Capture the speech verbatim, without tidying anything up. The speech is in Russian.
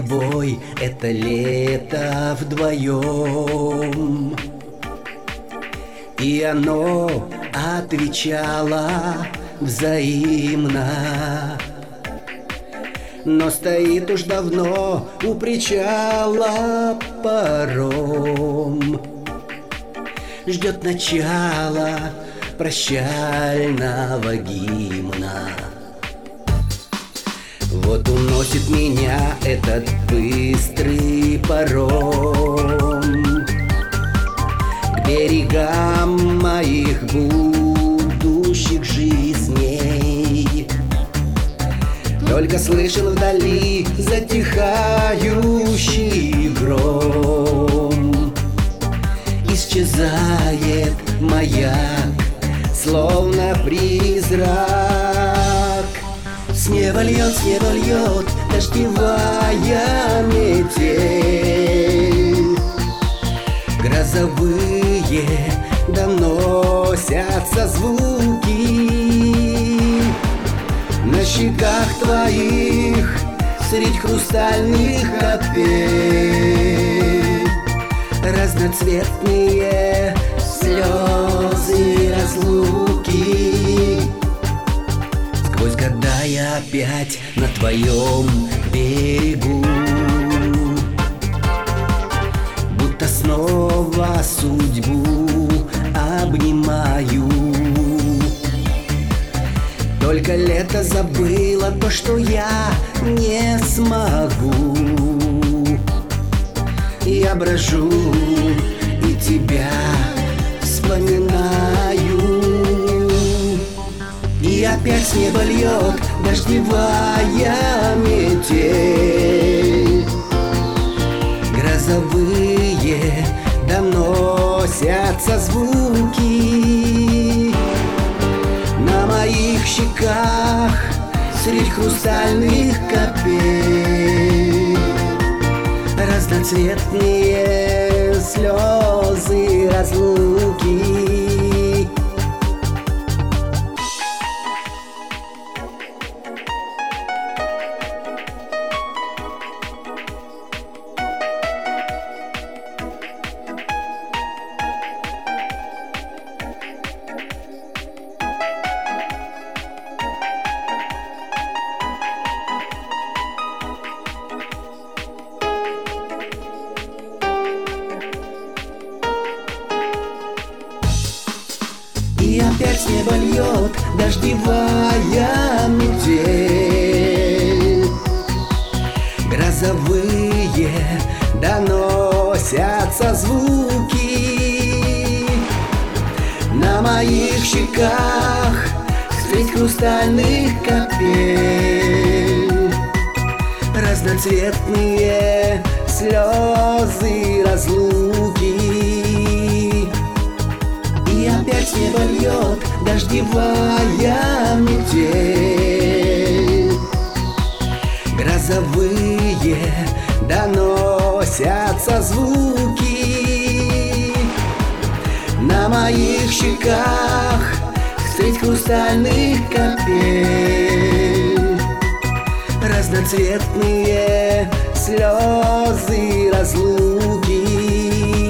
тобой это лето вдвоем, и оно отвечало взаимно. Но стоит уж давно у причала паром, ждет начала прощального гимна. Вот уносит меня этот быстрый паром к берегам моих будущих жизней. Только слышен вдали затихающий гром. Исчезает маяк, словно призрак. С неба льет, с неба льет дождевая метель. Грозовые доносятся звуки. На щеках твоих средь хрустальных капель разноцветные слезы разлуки. Сквозь года я опять на твоем берегу, будто снова судьбу обнимаю. Только лето забыло то, что я не смогу. Я брожу и тебя вспоминаю. И опять с неба льет дождевая метель. Грозовые доносятся звуки. На моих щеках средь хрустальных капель разноцветные слезы разлуки. И опять с неба льет дождевая метель. Грозовые доносятся звуки. На моих щеках средь хрустальных капель разноцветные слезы разлуки. И опять с неба льет дождевая метель. Грозовые доносятся звуки. На моих щеках средь хрустальных капель разноцветные слезы разлуки.